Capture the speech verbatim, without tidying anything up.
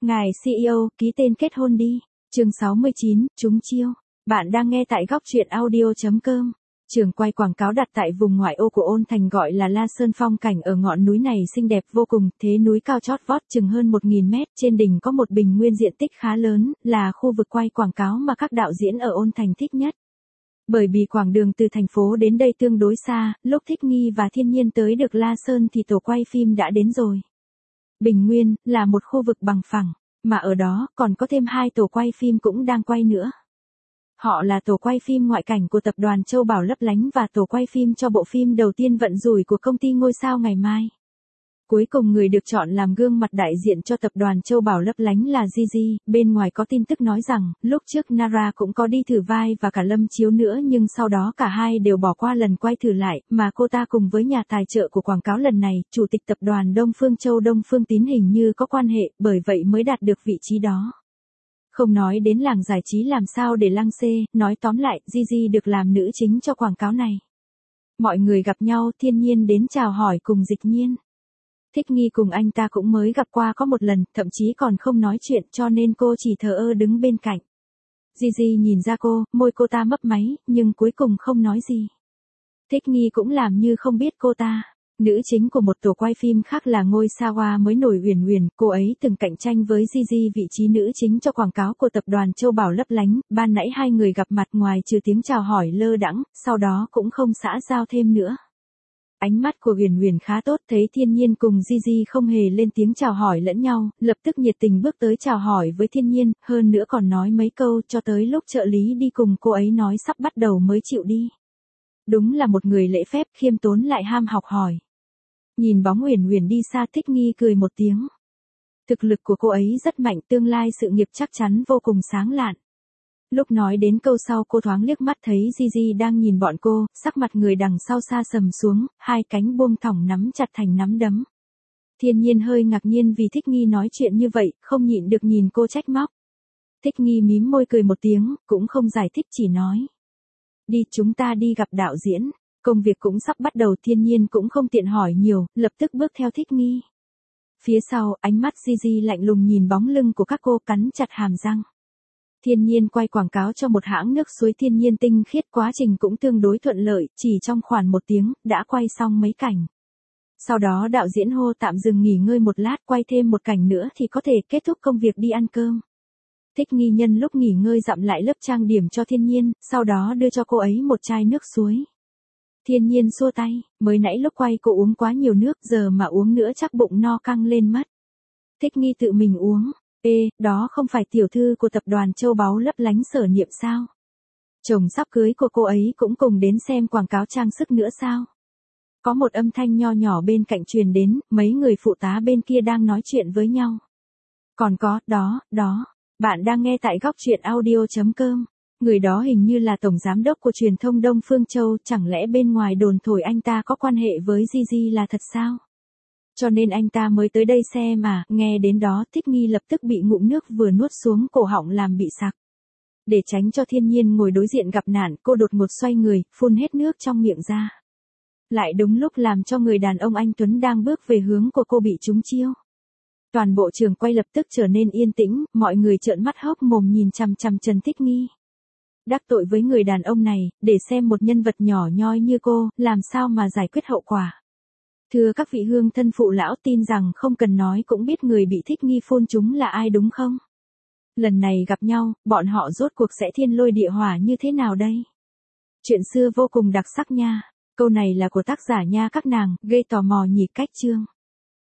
Ngài xê e ô, ký tên kết hôn đi. Chương sáu mươi chín, trúng chiêu. Bạn đang nghe tại góc truyện audio chấm com. Trường quay quảng cáo đặt tại vùng ngoại ô của Ôn Thành gọi là La Sơn, phong cảnh ở ngọn núi này xinh đẹp vô cùng, thế núi cao chót vót chừng hơn một nghìn mét, trên đỉnh có một bình nguyên diện tích khá lớn, là khu vực quay quảng cáo mà các đạo diễn ở Ôn Thành thích nhất. Bởi vì quãng đường từ thành phố đến đây tương đối xa, lúc Thích Nghi và Thiên Nhiên tới được La Sơn thì tổ quay phim đã đến rồi. Bình Nguyên là một khu vực bằng phẳng, mà ở đó còn có thêm hai tổ quay phim cũng đang quay nữa. Họ là tổ quay phim ngoại cảnh của tập đoàn Châu Bảo Lấp Lánh và tổ quay phim cho bộ phim đầu tiên Vận Rủi của công ty Ngôi Sao Ngày Mai. Cuối cùng người được chọn làm gương mặt đại diện cho tập đoàn Châu Bảo Lấp Lánh là Gigi. Bên ngoài có tin tức nói rằng, lúc trước Nara cũng có đi thử vai và cả Lâm Chiếu nữa, nhưng sau đó cả hai đều bỏ qua lần quay thử lại, mà cô ta cùng với nhà tài trợ của quảng cáo lần này, chủ tịch tập đoàn Đông Phương Châu Đông Phương Tín hình như có quan hệ, bởi vậy mới đạt được vị trí đó. Không nói đến làng giải trí làm sao để lăng xê, nói tóm lại, Gigi được làm nữ chính cho quảng cáo này. Mọi người gặp nhau, Thiên Nhiên đến chào hỏi cùng Dịch Nhiên. Thích Nghi cùng anh ta cũng mới gặp qua có một lần, thậm chí còn không nói chuyện, cho nên cô chỉ thờ ơ đứng bên cạnh. Gigi nhìn ra cô, môi cô ta mấp máy, nhưng cuối cùng không nói gì. Thích Nghi cũng làm như không biết cô ta. Nữ chính của một tổ quay phim khác là Ngôi Sao Hoa mới nổi Uyển Uyển, cô ấy từng cạnh tranh với Gigi vị trí nữ chính cho quảng cáo của tập đoàn Châu Bảo Lấp Lánh. Ban nãy hai người gặp mặt ngoài trừ tiếng chào hỏi lơ đãng, sau đó cũng không xã giao thêm nữa. Ánh mắt của Uyển Uyển khá tốt, thấy Thiên Nhiên cùng Gigi không hề lên tiếng chào hỏi lẫn nhau, lập tức nhiệt tình bước tới chào hỏi với Thiên Nhiên, hơn nữa còn nói mấy câu, cho tới lúc trợ lý đi cùng cô ấy nói sắp bắt đầu mới chịu đi. Đúng là một người lễ phép, khiêm tốn lại ham học hỏi. Nhìn bóng Uyển Uyển đi xa, Thích Nghi cười một tiếng. Thực lực của cô ấy rất mạnh, tương lai sự nghiệp chắc chắn vô cùng sáng lạn. Lúc nói đến câu sau, cô thoáng liếc mắt thấy Gigi đang nhìn bọn cô, sắc mặt người đằng sau xa sầm xuống, hai cánh buông thõng nắm chặt thành nắm đấm. Thiên Nhiên hơi ngạc nhiên vì Thích Nghi nói chuyện như vậy, không nhịn được nhìn cô trách móc. Thích Nghi mím môi cười một tiếng, cũng không giải thích, chỉ nói. Đi, chúng ta đi gặp đạo diễn. Công việc cũng sắp bắt đầu, Thiên Nhiên cũng không tiện hỏi nhiều, lập tức bước theo Thích Nghi. Phía sau, ánh mắt Gigi lạnh lùng nhìn bóng lưng của các cô, cắn chặt hàm răng. Thiên Nhiên quay quảng cáo cho một hãng nước suối Thiên Nhiên tinh khiết, quá trình cũng tương đối thuận lợi, chỉ trong khoảng một tiếng, đã quay xong mấy cảnh. Sau đó đạo diễn hô tạm dừng nghỉ ngơi một lát, quay thêm một cảnh nữa thì có thể kết thúc công việc đi ăn cơm. Thích Nghi nhân lúc nghỉ ngơi dặm lại lớp trang điểm cho Thiên Nhiên, sau đó đưa cho cô ấy một chai nước suối. Thiên Nhiên xua tay, mới nãy lúc quay cô uống quá nhiều nước, giờ mà uống nữa chắc bụng no căng lên mất. Thích Nghi tự mình uống. Ê, đó không phải tiểu thư của tập đoàn Châu Báu Lấp Lánh Sở Niệm sao? Chồng sắp cưới của cô ấy cũng cùng đến xem quảng cáo trang sức nữa sao? Có một âm thanh nho nhỏ bên cạnh truyền đến, mấy người phụ tá bên kia đang nói chuyện với nhau. Còn có, đó, đó, bạn đang nghe tại góc truyện audio chấm com. Người đó hình như là tổng giám đốc của truyền thông Đông Phương Châu, chẳng lẽ bên ngoài đồn thổi anh ta có quan hệ với Gigi là thật sao? Cho nên anh ta mới tới đây xem mà, nghe đến đó Thích Nghi lập tức bị ngụm nước vừa nuốt xuống cổ họng làm bị sặc. Để tránh cho Thiên Nhiên ngồi đối diện gặp nạn, cô đột ngột xoay người, phun hết nước trong miệng ra. Lại đúng lúc làm cho người đàn ông anh Tuấn đang bước về hướng của cô bị trúng chiêu. Toàn bộ trường quay lập tức trở nên yên tĩnh, mọi người trợn mắt hốc mồm nhìn chằm chằm Trần Thích Nghi. Đắc tội với người đàn ông này, để xem một nhân vật nhỏ nhoi như cô, làm sao mà giải quyết hậu quả. Thưa các vị hương thân phụ lão, tin rằng không cần nói cũng biết người bị Thích Nghi phun chúng là ai đúng không? Lần này gặp nhau, bọn họ rốt cuộc sẽ thiên lôi địa hỏa như thế nào đây? Chuyện xưa vô cùng đặc sắc nha. Câu này là của tác giả nha các nàng, gây tò mò nhỉ cách chương.